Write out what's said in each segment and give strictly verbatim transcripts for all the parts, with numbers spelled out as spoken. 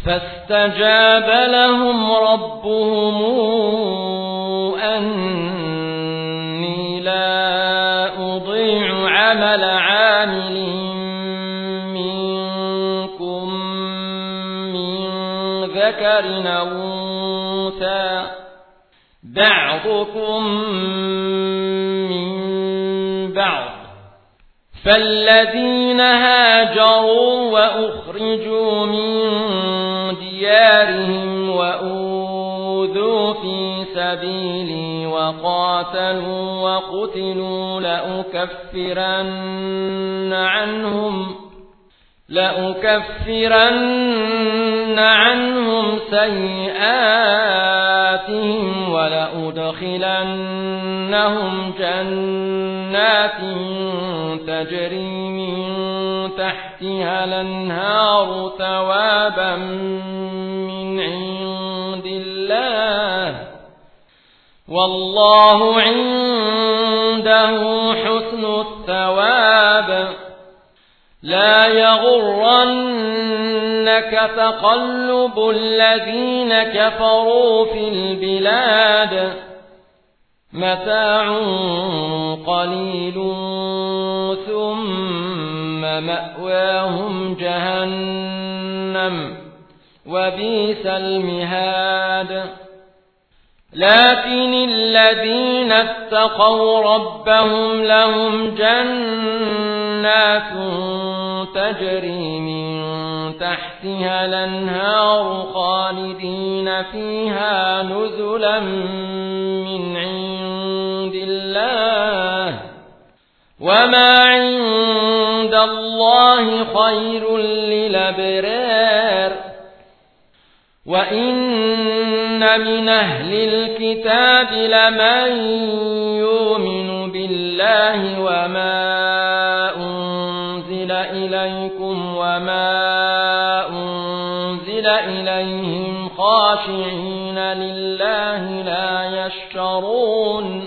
فاستجاب لهم ربهم أني لا أضيع عمل عامل منكم من ذكر أو أنثى بعضكم من بعض، فالذين هاجروا وأخرجوا من ديارهم وأوذوا في سبيلي وقاتلوا وقتلوا لأكفرن عنهم لأكفرن عنهم سيئاتهم ولأدخلنهم جنات تجري من تحتها الأنهار ثوابا من عند الله والله عنده حسن الثواب. لا يغرنك تقلب الذين كفروا في البلاد، متاع قليل ثم مأواهم جهنم وبئس المهاد. لكن الذين اتقوا ربهم لهم جنات تجري من تحتها الأنهار خالدين فيها نزلا من عند الله وما عند الله خير للأبرار. وإن من أهل الكتاب لمن يؤمن بالله وما أنزل إليكم وما أنزل إليهم خاشعين لله لا يشترون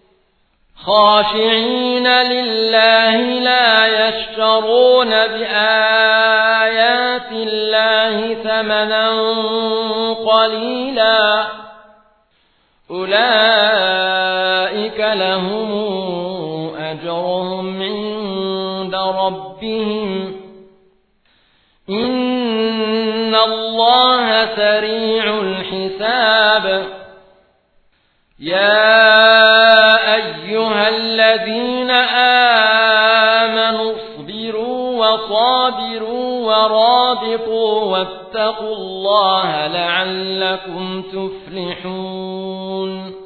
خاشعين لله لا يشترون بآيات الله ثمنا قليلا أولئك لهم أجرهم عند ربهم إن الله سريع الحساب. يا أيها الذين آمنوا اصبروا وصابروا ورابطوا واتقوا الله لعلكم تفلحون.